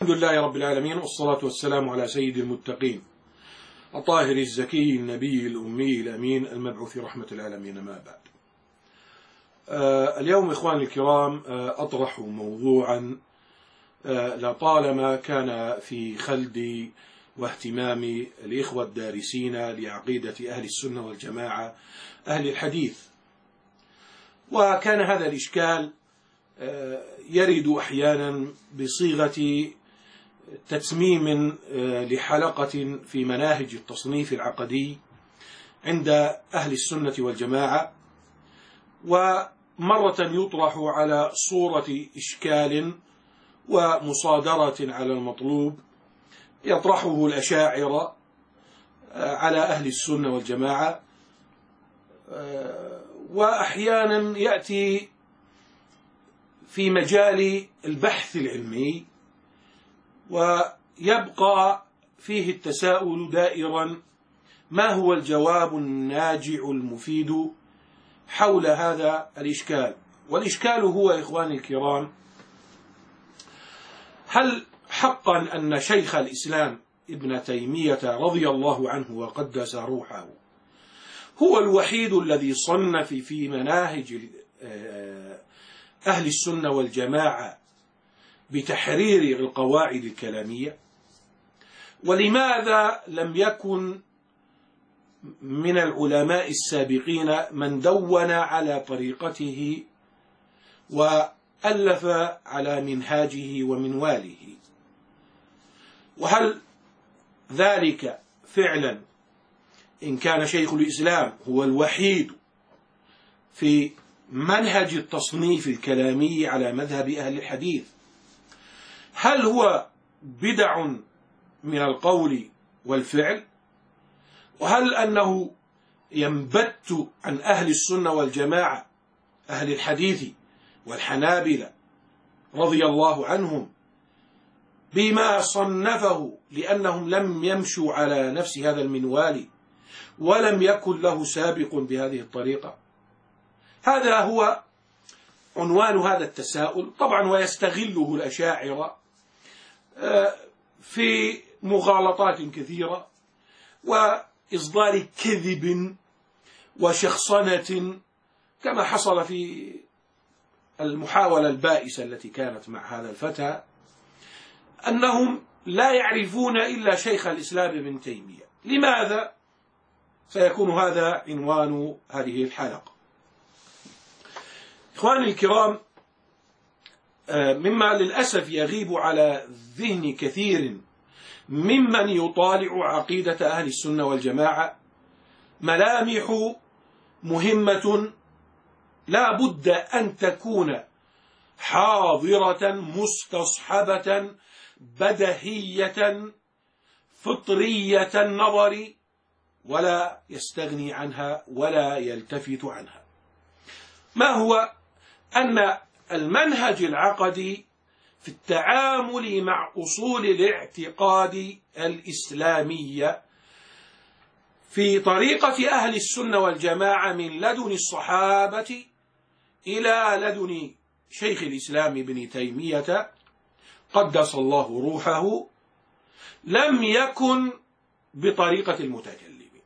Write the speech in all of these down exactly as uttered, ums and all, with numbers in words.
الحمد لله رب العالمين، والصلاة والسلام على سيد المتقين الطاهر الزكي النبي الأمي الأمين المبعوث رحمة العالمين. ما بعد، آه اليوم إخواني الكرام آه أطرح موضوعا آه لطالما كان في خلد واهتمام الإخوة الدارسين لعقيدة أهل السنة والجماعة أهل الحديث، وكان هذا الإشكال آه يرد أحيانا بصيغة تتميم لحلقة في مناهج التصنيف العقدي عند أهل السنة والجماعة، ومرة يطرح على صورة إشكال ومصادرة على المطلوب يطرحه الأشاعرة على أهل السنة والجماعة، وأحيانا يأتي في مجال البحث العلمي ويبقى فيه التساؤل دائرا: ما هو الجواب الناجع المفيد حول هذا الإشكال؟ والإشكال هو إخواني الكرام: هل حقا أن شيخ الإسلام ابن تيمية رضي الله عنه وقدس روحه هو الوحيد الذي صنف في مناهج أهل السنة والجماعة بتحرير القواعد الكلامية؟ ولماذا لم يكن من العلماء السابقين من دون على طريقته وألف على منهاجه ومنواله؟ وهل ذلك فعلا إن كان شيخ الإسلام هو الوحيد في منهج التصنيف الكلامي على مذهب أهل الحديث، هل هو بدع من القول والفعل؟ وهل أنه ينبت عن أهل السنة والجماعة أهل الحديث والحنابلة رضي الله عنهم بما صنفه لأنهم لم يمشوا على نفس هذا المنوال ولم يكن له سابق بهذه الطريقة؟ هذا هو عنوان هذا التساؤل، طبعا ويستغله الأشاعرة في مغالطات كثيرة وإصدار كذب وشخصنة، كما حصل في المحاولة البائسة التي كانت مع هذا الفتى، أنهم لا يعرفون إلا شيخ الإسلام ابن تيمية. لماذا؟ سيكون هذا عنوان هذه الحلقة. إخواني الكرام، مما للأسف يغيب على ذهن كثير ممن يطالع عقيدة أهل السنة والجماعة ملامح مهمة لا بد أن تكون حاضرة مستصحبة بديهية فطرية النظر، ولا يستغني عنها ولا يلتفت عنها. ما هو؟ أن المنهج العقدي في التعامل مع أصول الاعتقاد الإسلامية في طريقة أهل السنة والجماعة من لدن الصحابة إلى لدن شيخ الإسلام ابن تيمية قدس الله روحه لم يكن بطريقة المتكلمين،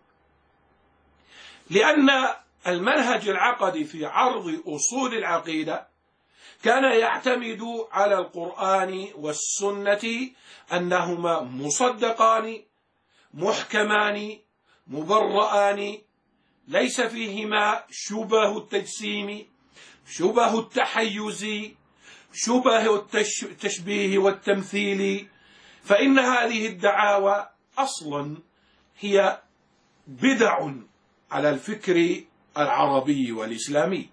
لأن المنهج العقدي في عرض أصول العقيدة كان يعتمد على القرآن والسنة أنهما مصدقان محكمان مبرآن، ليس فيهما شبه التجسيم شبه التحيز شبه التشبيه والتمثيل، فإن هذه الدعاوى أصلا هي بدع على الفكر العربي والإسلامي.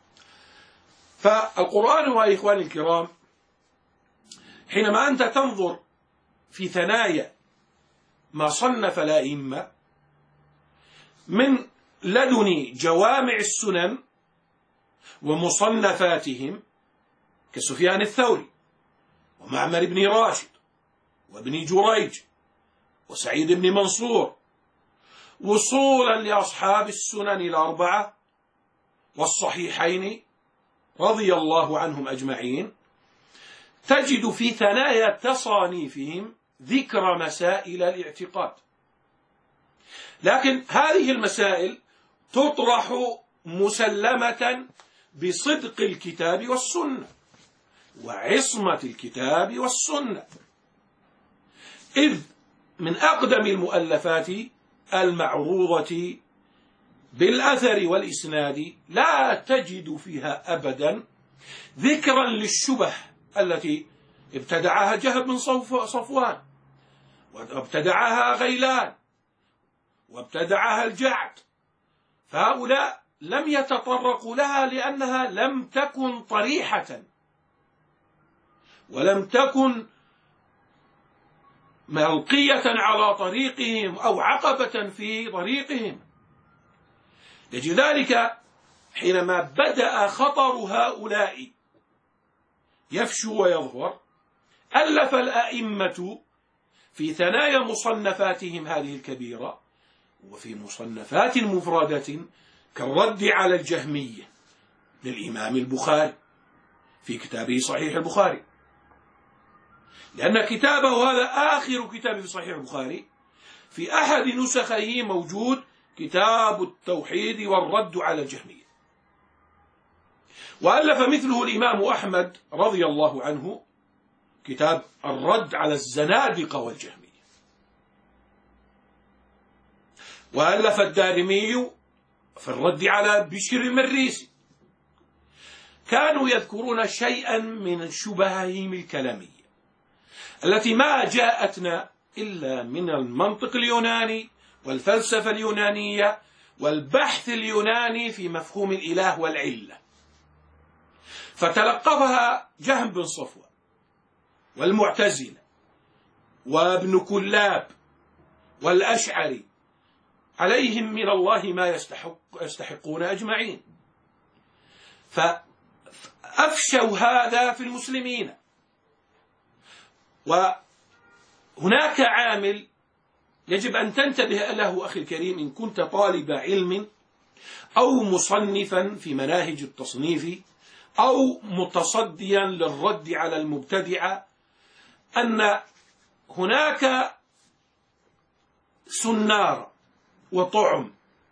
فالقرآن وإخواني الكرام، حينما أنت تنظر في ثنايا ما صنف الأئمة من لدن جوامع السنن ومصنفاتهم كسفيان الثوري ومعمر بن راشد وابن جريج وسعيد بن منصور، وصولا لأصحاب السنن الأربعة والصحيحين رضي الله عنهم أجمعين، تجد في ثنايا تصانيفهم ذكر مسائل الاعتقاد، لكن هذه المسائل تطرح مسلمة بصدق الكتاب والسنة وعصمة الكتاب والسنة، إذ من أقدم المؤلفات المعروضة بالأثر والإسناد لا تجد فيها أبدا ذكرا للشبه التي ابتدعها جهم بن صفوان، وابتدعها غيلان، وابتدعها الجعد، فهؤلاء لم يتطرقوا لها لأنها لم تكن طريحة ولم تكن ملقية على طريقهم أو عقبة في طريقهم. لذلك حينما بدأ خطر هؤلاء يفشو ويظهر، ألف الأئمة في ثنايا مصنفاتهم هذه الكبيرة وفي مصنفات مفردة كالرد على الجهمية للإمام البخاري في كتابه صحيح البخاري، لأن كتابه هذا آخر كتاب في صحيح البخاري، في أحد نسخه موجود كتاب التوحيد والرد على الجهمية. وألف مثله الإمام أحمد رضي الله عنه كتاب الرد على الزنادقة والجهمية. وألف الدارمي في الرد على بشر المريسي. كانوا يذكرون شيئا من شبههم الكلامية التي ما جاءتنا إلا من المنطق اليوناني والفلسفة اليونانية والبحث اليوناني في مفهوم الإله والعلة، فتلقفها جهم بن صفوان والمعتزلة وابن كلاب والأشعري عليهم من الله ما يستحق يستحقون أجمعين، فأفشوا هذا في المسلمين. وهناك عامل يجب أن تنتبه له أخي الكريم إن كنت طالب علم أو مصنفا في مناهج التصنيف أو متصديا للرد على المبتدعة، أن هناك سنار وطعم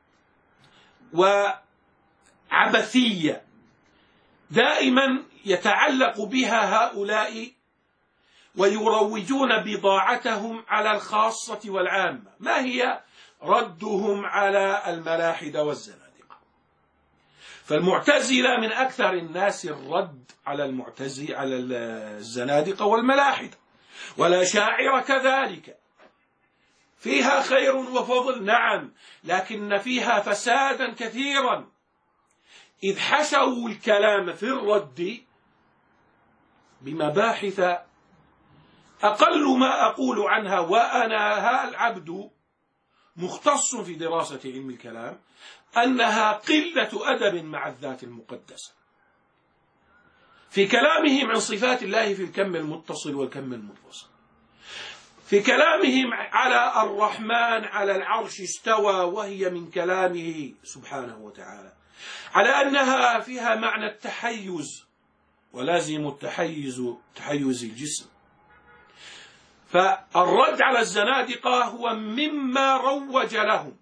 وعبثية دائما يتعلق بها هؤلاء ويروجون بضاعتهم على الخاصة والعامة. ما هي؟ ردهم على الملاحدة والزنادقة. فالمعتزلة من أكثر الناس الرد على المعتزلة على الزنادقة والملاحدة، والأشاعرة كذلك، فيها خير وفضل نعم، لكن فيها فسادا كثيرا، إذ حشوا الكلام في الرد بمباحث أقل ما أقول عنها وأنا ها العبد مختص في دراسة علم الكلام أنها قلة أدب مع الذات المقدسة في كلامهم عن صفات الله في الكم المتصل والكم المنفصل، في كلامهم على الرحمن على العرش استوى وهي من كلامه سبحانه وتعالى، على أنها فيها معنى التحيز ولازم التحيز تحيز الجسم. فالرد على الزنادقة هو مما روج لهم،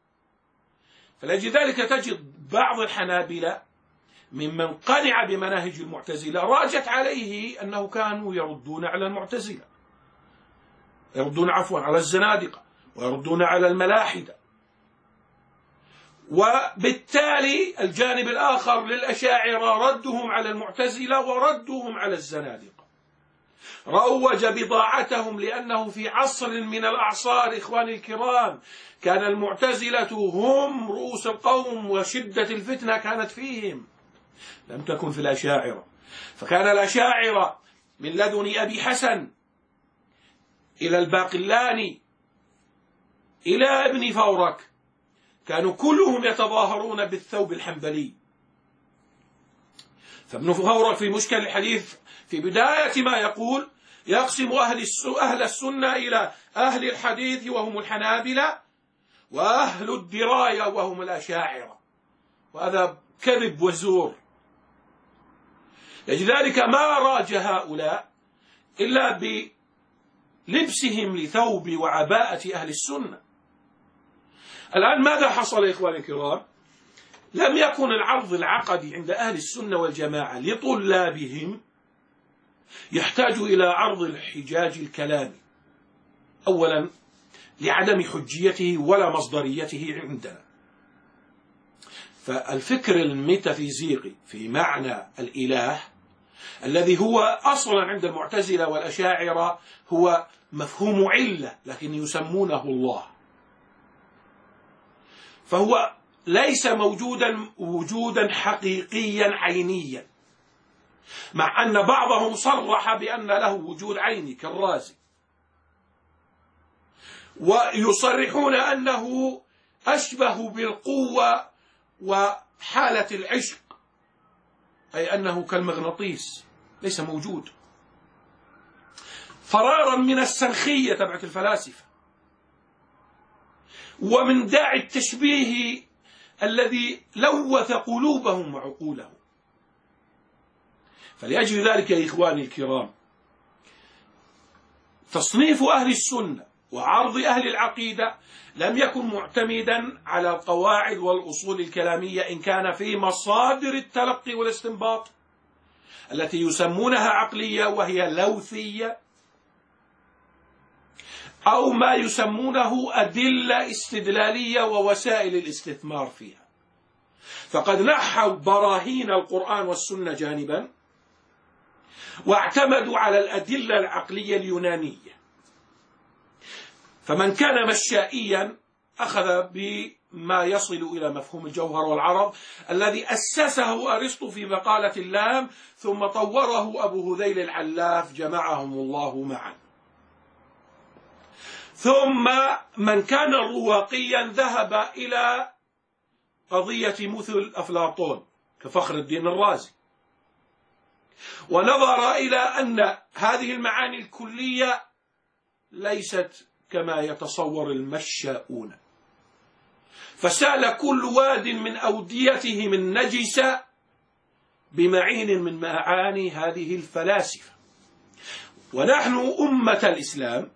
فلذلك تجد بعض الحنابلة ممن قنع بمناهج المعتزلة راجت عليه أنه كانوا يردون على المعتزلة، يردون عفوا على الزنادقة ويردون على الملاحدة. وبالتالي الجانب الآخر للأشاعرة ردهم على المعتزلة وردهم على الزنادقة، روج بضاعتهم، لأنه في عصر من الأعصار إخواني الكرام كان المعتزلة هم رؤوس القوم وشدة الفتنة كانت فيهم، لم تكن في الأشاعرة. فكان الأشاعرة من لدن أبي حسن إلى الباقلاني إلى ابن فورك كانوا كلهم يتظاهرون بالثوب الحنبلي. فابن فورك في مشكل الحديث في بداية ما يقول يقسم أهل أهل السنة إلى أهل الحديث وهم الحنابلة وأهل الدراية وهم الأشاعرة، وهذا كذب وزور. لذلك ما راج هؤلاء إلا بلبسهم لثوب وعباءة أهل السنة. الآن ماذا حصل يا إخواني الكرام؟ لم يكن العرض العقدي عند أهل السنة والجماعة لطلابهم يحتاج إلى عرض الحجاج الكلامي، أولا لعدم حجيته ولا مصدريته عندنا. فالفكر الميتافيزيقي في معنى الإله الذي هو أصلا عند المعتزلة والأشاعرة هو مفهوم علة لكن يسمونه الله، فهو ليس موجودا وجودا حقيقيا عينيا، مع أن بعضهم صرح بأن له وجود عيني كالرازي، ويصرحون أنه أشبه بالقوة وحالة العشق، أي أنه كالمغناطيس ليس موجود، فرارا من السنخية تبعت الفلاسفة ومن داعي التشبيه الذي لوث قلوبهم وعقولهم. فلأجل ذلك يا إخواني الكرام، تصنيف أهل السنة وعرض أهل العقيدة لم يكن معتمدا على القواعد والأصول الكلامية إن كان في مصادر التلقي والاستنباط التي يسمونها عقلية وهي لوثية، أو ما يسمونه أدلة استدلالية ووسائل الاستثمار فيها. فقد نحوا براهين القرآن والسنة جانبا واعتمدوا على الأدلة العقلية اليونانية. فمن كان مشائيا أخذ بما يصل إلى مفهوم الجوهر والعرض الذي أسسه أرسطو في مقالة اللام، ثم طوره أبو هذيل العلاف جمعهم الله معا. ثم من كان رواقيا ذهب إلى قضية مثل أفلاطون كفخر الدين الرازي، ونظر إلى أن هذه المعاني الكلية ليست كما يتصور المشاؤون، فسال كل واد من أوديتهم النجسة بمعين من معاني هذه الفلاسفة. ونحن أمة الإسلام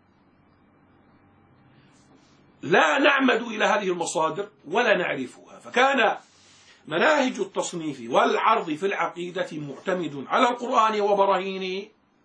لا نعمد إلى هذه المصادر ولا نعرفها، فكان مناهج التصنيف والعرض في العقيدة معتمد على القرآن وبراهينه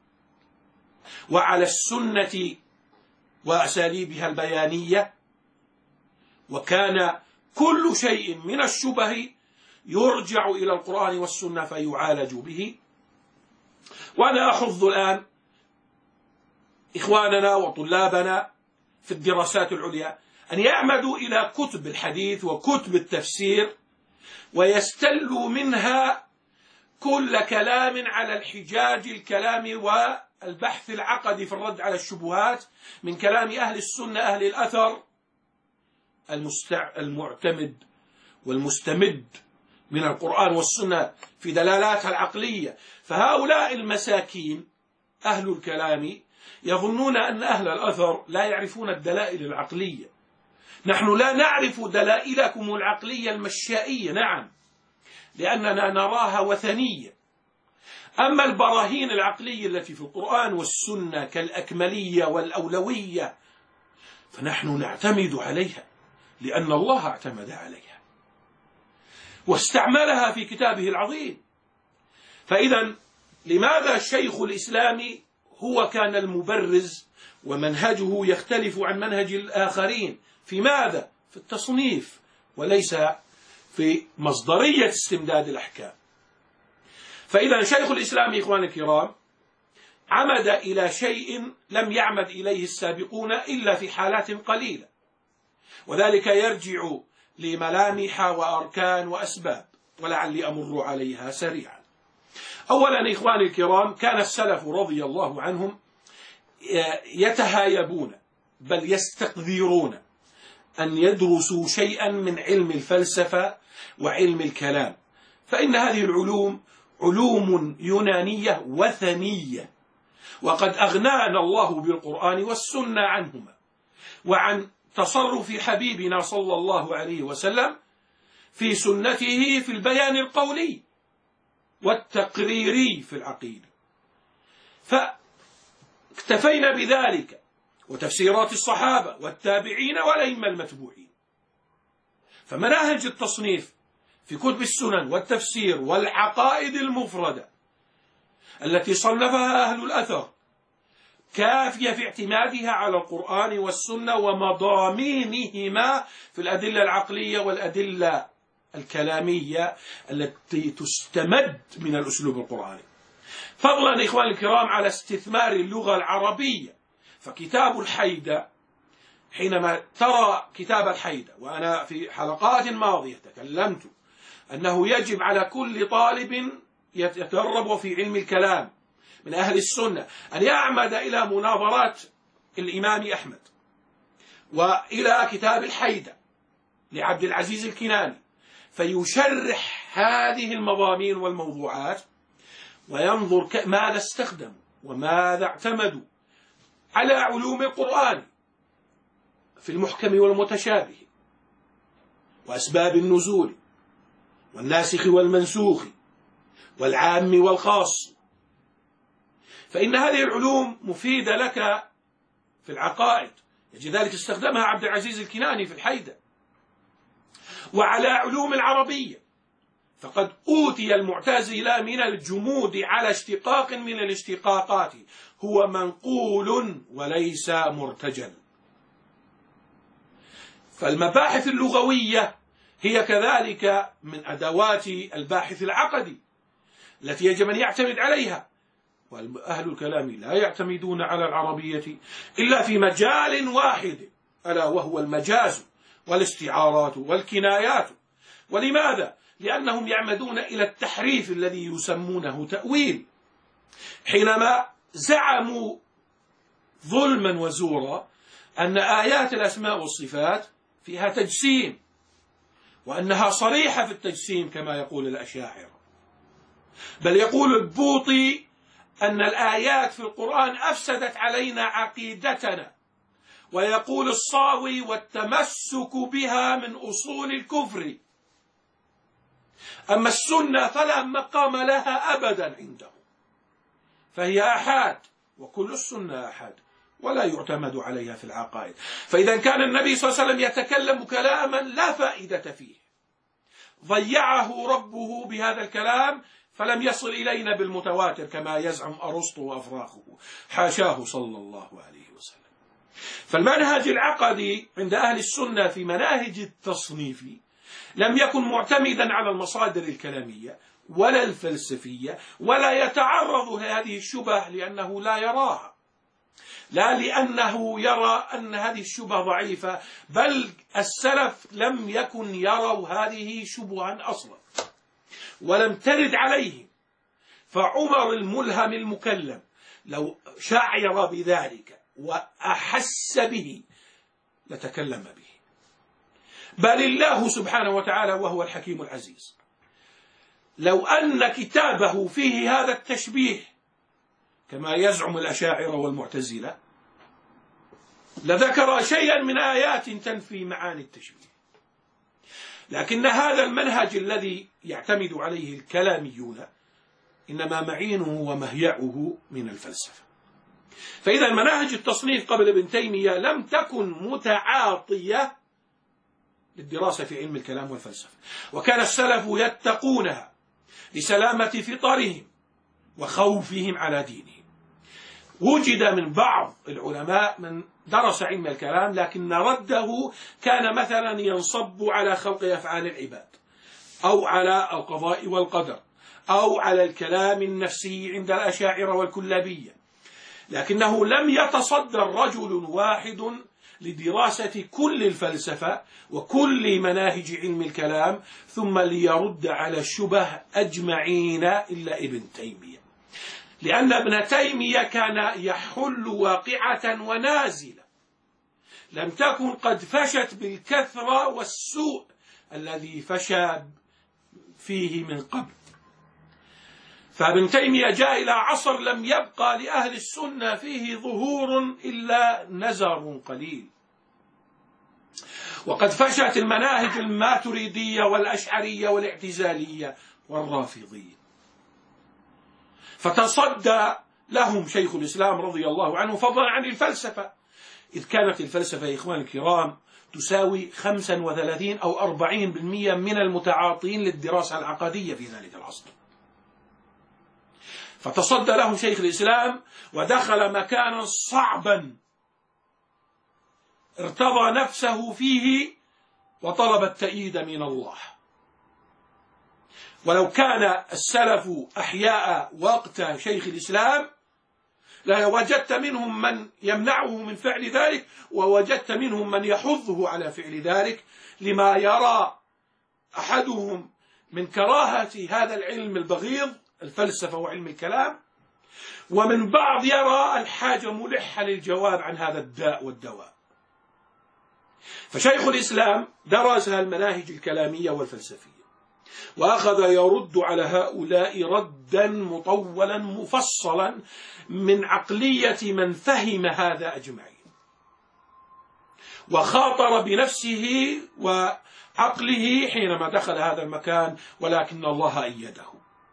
وعلى السنة وأساليبها البيانية، وكان كل شيء من الشبه يرجع إلى القرآن والسنة فيعالج به. وأنا أحض الآن إخواننا وطلابنا في الدراسات العليا أن يعمدوا إلى كتب الحديث وكتب التفسير ويستلوا منها كل كلام على الحجاج الكلام والبحث العقدي في الرد على الشبهات من كلام أهل السنة أهل الأثر المعتمد والمستمد من القرآن والسنة في دلالاتها العقلية. فهؤلاء المساكين أهل الكلام يظنون أن أهل الأثر لا يعرفون الدلائل العقلية. نحن لا نعرف دلائلكم العقلية المشائية، نعم، لأننا نراها وثنية. أما البراهين العقلية التي في القرآن والسنة كالأكملية والأولوية فنحن نعتمد عليها لأن الله اعتمد عليها واستعملها في كتابه العظيم. فإذا لماذا شيخ الإسلام هو كان المبرز ومنهجه يختلف عن منهج الآخرين؟ في ماذا؟ في التصنيف وليس في مصدرية استمداد الأحكام. فإذا شيخ الإسلام إخواني الكرام عمد إلى شيء لم يعمد إليه السابقون إلا في حالات قليلة، وذلك يرجع لملامح وأركان وأسباب، ولعلي أمر عليها سريعا. أولا إخواني الكرام، كان السلف رضي الله عنهم يتهايبون بل يستقذرون أن يدرسوا شيئا من علم الفلسفة وعلم الكلام، فإن هذه العلوم علوم يونانية وثنية، وقد أغنانا الله بالقرآن والسنة عنهما وعن تصرف حبيبنا صلى الله عليه وسلم في سنته في البيان القولي والتقريري في العقيدة. اكتفينا بذلك وتفسيرات الصحابة والتابعين والأئمة المتبوعين. فمناهج التصنيف في كتب السنن والتفسير والعقائد المفردة التي صنفها أهل الأثر كافية في اعتمادها على القرآن والسنة ومضامينهما في الأدلة العقلية والأدلة الكلامية التي تستمد من الأسلوب القرآني. فضلا إخواني الكرام على استثمار اللغة العربية، فكتاب الحيدة، حينما ترى كتاب الحيدة، وأنا في حلقات ماضية تكلمت أنه يجب على كل طالب يتدرب في علم الكلام من أهل السنة أن يعمد إلى مناظرات الإمام أحمد وإلى كتاب الحيدة لعبد العزيز الكناني، فيشرح هذه المضامين والموضوعات وينظر ماذا استخدموا وماذا اعتمدوا على علوم القرآن في المحكم والمتشابه وأسباب النزول والناسخ والمنسوخ والعام والخاص. فإن هذه العلوم مفيدة لك في العقائد، لذلك استخدمها عبد العزيز الكناني في الحيدة. وعلى علوم العربية، فقد أوتي المعتزلة من الجمود على اشتقاق من الاشتقاقات هو منقول وليس مرتجل. فالمباحث اللغوية هي كذلك من أدوات الباحث العقدي التي يجب أن يعتمد عليها، وأهل الكلام لا يعتمدون على العربية إلا في مجال واحد، ألا وهو المجاز والاستعارات والكنايات. ولماذا؟ لأنهم يعمدون إلى التحريف الذي يسمونه تأويل، حينما زعموا ظلما وزورا أن آيات الأسماء والصفات فيها تجسيم، وأنها صريحة في التجسيم كما يقول الأشاعرة، بل يقول البوطي أن الآيات في القرآن أفسدت علينا عقيدتنا، ويقول الصاوي والتمسك بها من أصول الكفر. أما السنة فلا مقام لها أبدا عنده، فهي آحاد، وكل السنة آحاد ولا يعتمد عليها في العقائد. فإذا كان النبي صلى الله عليه وسلم يتكلم كلاما لا فائدة فيه، ضيعه ربه بهذا الكلام فلم يصل إلينا بالمتواتر كما يزعم أرسطو وأفراخه، حاشاه صلى الله عليه وسلم. فالمنهج العقدي عند أهل السنة في مناهج التصنيف لم يكن معتمدا على المصادر الكلامية ولا الفلسفية، ولا يتعرض لهذه الشبه لأنه لا يراها، لا لأنه يرى أن هذه الشبه ضعيفة، بل السلف لم يكن يروا هذه شبها أصلا ولم ترد عليهم. فعمر الملهم المكلم لو شعر بذلك وأحس به لتكلم به، بل الله سبحانه وتعالى وهو الحكيم العزيز لو أن كتابه فيه هذا التشبيه كما يزعم الأشاعرة والمعتزلة لذكر شيئا من آيات تنفي معاني التشبيه. لكن هذا المنهج الذي يعتمد عليه الكلاميون إنما معينه ومهيعه من الفلسفة. فإذا مناهج التصنيف قبل ابن تيمية لم تكن متعاطية للدراسة في علم الكلام والفلسفة، وكان السلف يتقونها لسلامة فطرهم وخوفهم على دينهم. وجد من بعض العلماء من درس علم الكلام لكن رده كان مثلا ينصب على خلق أفعال العباد أو على القضاء والقدر أو على الكلام النفسي عند الأشاعرة والكلابية، لكنه لم يتصدر رجل واحد لدراسة كل الفلسفة وكل مناهج علم الكلام ثم ليرد على الشبه أجمعين إلا ابن تيمية، لأن ابن تيمية كان يحل واقعة ونازلة لم تكن قد فشت بالكثرة والسوء الذي فشى فيه من قبل. فابن تيمية جاء إلى عصر لم يبقى لأهل السنة فيه ظهور إلا نزر قليل، وقد فشت المناهج الماتريدية والأشعرية والاعتزالية والرافضية، فتصدى لهم شيخ الإسلام رضي الله عنه فضلا عن الفلسفة، إذ كانت الفلسفة يا إخوان الكرام تساوي خمسة وثلاثين أو أربعين بالمئة من المتعاطين للدراسة العقدية في ذلك العصر. فتصدى له شيخ الإسلام ودخل مكانا صعبا ارتضى نفسه فيه وطلب التأييد من الله. ولو كان السلف أحياء وقت شيخ الإسلام لوجدت منهم من يمنعه من فعل ذلك، ووجدت منهم من يحضه على فعل ذلك، لما يرى أحدهم من كراهة هذا العلم البغيض الفلسفة وعلم الكلام، ومن بعض يرى الحاجة ملحة للجواب عن هذا الداء والدواء. فشيخ الإسلام درس المناهج الكلامية والفلسفية وأخذ يرد على هؤلاء ردا مطولا مفصلا من عقلية من فهم هذا أجمعين، وخاطر بنفسه وعقله حينما دخل هذا المكان، ولكن الله أيده.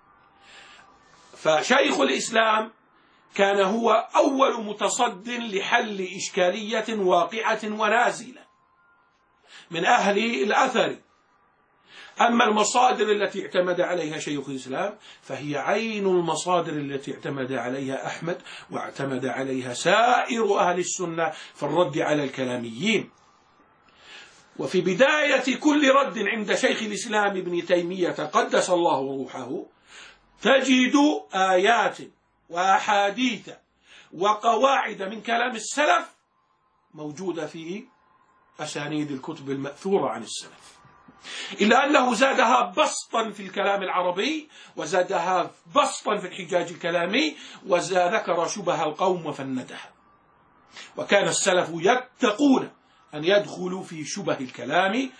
فشيخ الإسلام كان هو أول متصد لحل إشكالية واقعة ونازلة من أهل الأثر. أما المصادر التي اعتمد عليها شيخ الإسلام فهي عين المصادر التي اعتمد عليها أحمد واعتمد عليها سائر أهل السنة في الرد على الكلاميين. وفي بداية كل رد عند شيخ الإسلام ابن تيمية قدس الله روحه تجد آيات وأحاديث وقواعد من كلام السلف موجودة في أسانيد الكتب المأثورة عن السلف، إلا أنه زادها بسطا في الكلام العربي، وزادها بسطا في الحجاج الكلامي، وذكر شبه القوم وفندها. وكان السلف يتقون أن يدخلوا في شبه الكلام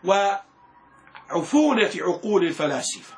وعفونة عقول الفلاسفة.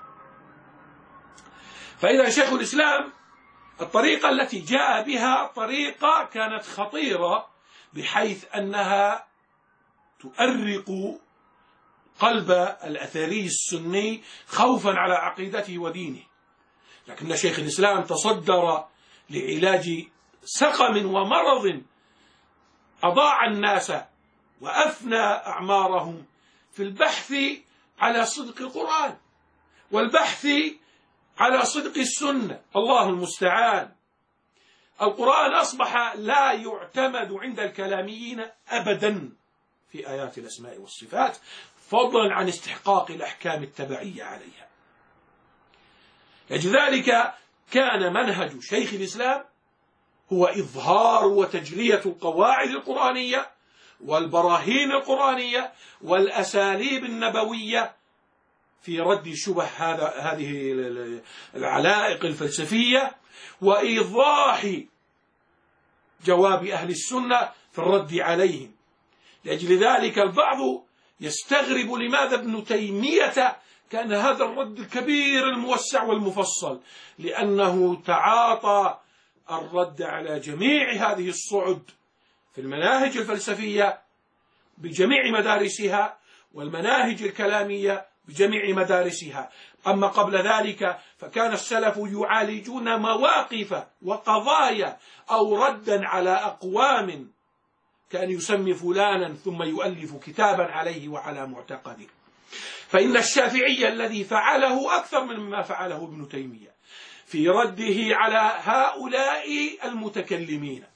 فإذا شيخ الإسلام الطريقة التي جاء بها طريقة كانت خطيرة، بحيث أنها تؤرق قلب الأثري السني خوفا على عقيدته ودينه. لكن شيخ الإسلام تصدر لعلاج سقم ومرض أضاع الناس وأفنى أعمارهم في البحث على صدق القرآن والبحث على صدق السنة. الله المستعان. القرآن أصبح لا يعتمد عند الكلاميين أبدا في آيات الأسماء والصفات، فضلا عن استحقاق الأحكام التبعية عليها. لذلك كان منهج شيخ الإسلام هو إظهار وتجلية القواعد القرآنية والبراهين القرآنية والأساليب النبوية في رد شبه هذا هذه العلائق الفلسفية، وإيضاح جواب أهل السنة في الرد عليهم. لأجل ذلك البعض يستغرب لماذا ابن تيمية كان هذا الرد الكبير الموسع والمفصل، لأنه تعاطى الرد على جميع هذه الصعد في المناهج الفلسفية بجميع مدارسها والمناهج الكلامية بجميع مدارسها. أما قبل ذلك فكان السلف يعالجون مواقف وقضايا أو ردا على أقوام، كان يسمي فلانا ثم يؤلف كتابا عليه وعلى معتقده. فإن الشافعي الذي فعله أكثر مما فعله ابن تيمية في رده على هؤلاء المتكلمين.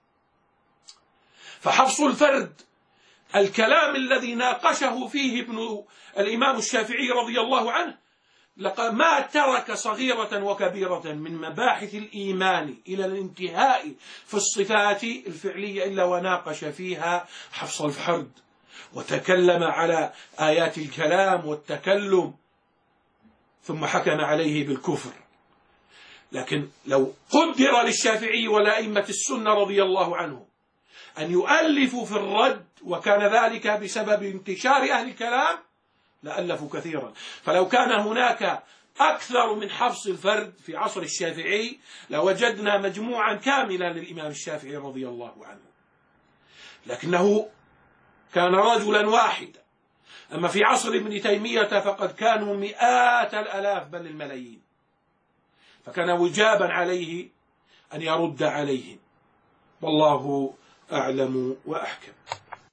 فحفص الفرد الكلام الذي ناقشه فيه ابن الإمام الشافعي رضي الله عنه ما ترك صغيرة وكبيرة من مباحث الإيمان إلى الانتهاء في الصفات الفعلية إلا وناقش فيها حفص الفرد، وتكلم على آيات الكلام والتكلم، ثم حكم عليه بالكفر. لكن لو قدر للشافعي والأئمة السنة رضي الله عنهم أن يؤلفوا في الرد، وكان ذلك بسبب انتشار أهل الكلام، لألفوا كثيرا. فلو كان هناك أكثر من حفص الفرد في عصر الشافعي لوجدنا مجموعا كاملا للإمام الشافعي رضي الله عنه، لكنه كان رجلا واحدا. أما في عصر ابن تيمية فقد كانوا مئات الألاف بل الملايين، فكان وجابا عليه أن يرد عليهم، والله أعلم وأحكم.